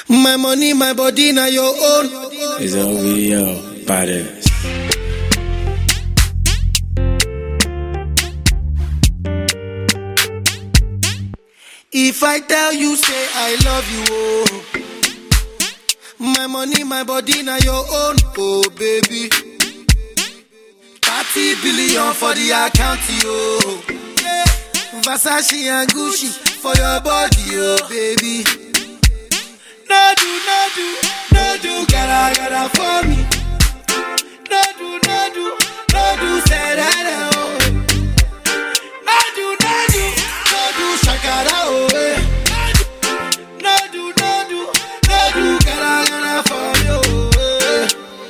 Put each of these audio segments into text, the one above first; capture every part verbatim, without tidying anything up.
My money, my body, now your own. It's O V O, badass. If I tell you, say I love you, oh. My money, my body, now your own, oh baby. thirty billion for the account, oh. Yeah. Versace and Gucci for your body, oh baby. No do, no do, no do, gotta, gotta for me. No do, no do, no do, say that, oh. No do, no do, no do, shakara, oh. No do, no do, no do, gotta, gotta for you, oh.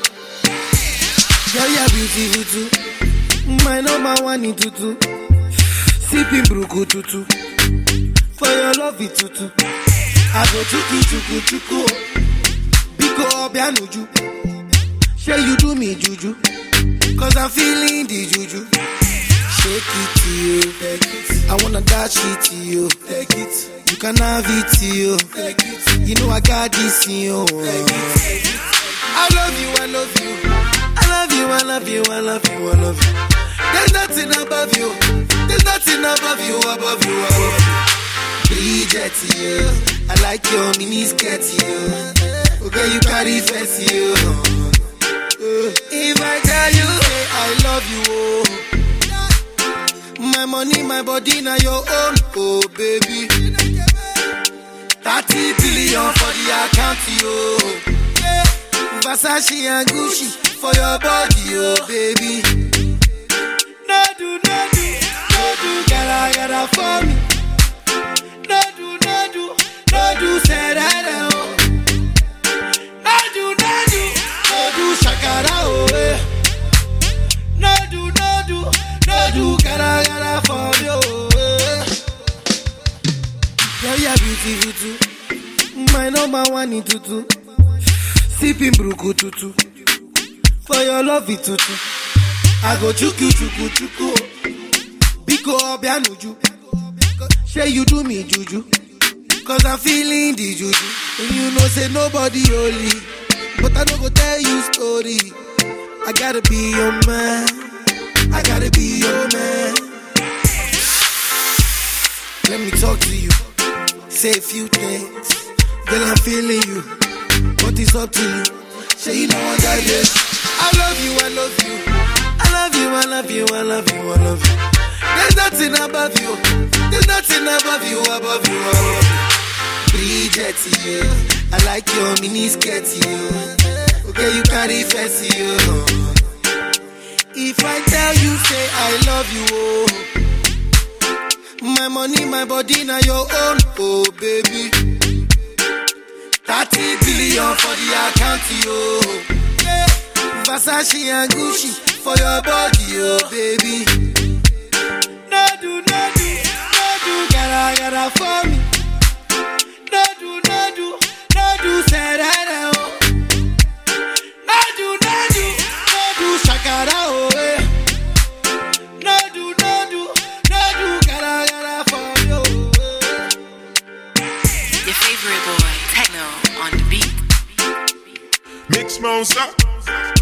Girl, you're beautiful too. My number one in tutu. Sipping bruku tutu. For your love it tutu. I go chuku chuku chuku. Biko obianuju. Say you do me juju. Cause I'm feeling the juju. Shake it to you. Take it. I wanna dash it to you. Take it. You can have it to you. Take it. You know I got this in you. Take it. I love you, I love you. I love you, I love you, I love you, I love you. There's nothing above you. There's nothing above you, above you, above you. Bridget, you. I like your mini skirt, you. Okay, you carry fancy, you. If I tell you, hey, I love you, oh. My money, my body, now your own, oh baby. thirty billion for the account, you. Versace and Gucci for your body, oh baby. No do, no do, no do, gotta, gotta for me. No do, no do, no do, say that, oh. No do, no do, no do, shakara, oh. No do, no do, no do, gotta, gotta for you, oh. Girl, you're beautiful too. My number one in tutu. Sipping bruku tutu. For your love it tutu. I go chuku chuku chuku. Biko obianuju. Say you do me juju. Cause I'm feeling the juju. And you know say nobody holy. But I don't go tell you story. I gotta be your man. I gotta be your man. Let me talk to you. Say a few things. Girl, I'm feeling you. But it's up to you. Say you know I got this. I love you, I love you. I love you, I love you, I love you, I love you. There's nothing above you. There's nothing above you, above you, above you. Bridget, you. I like your mini skirt, you. Okay, you carry fancy, you. If I tell you, say I love you, oh. My money, my body, now your own, oh baby. thirty billion for the account, yo. Yeah. Versace and Gucci for your body, oh baby. No do, no do, no do, gotta, gotta for me. No do, no do, no do, say that, oh. No do, no do, no do, shakara, oh. No do, no do, no do, gotta, gotta for you. Your favorite boy, Techno on the beat. Mix Monster.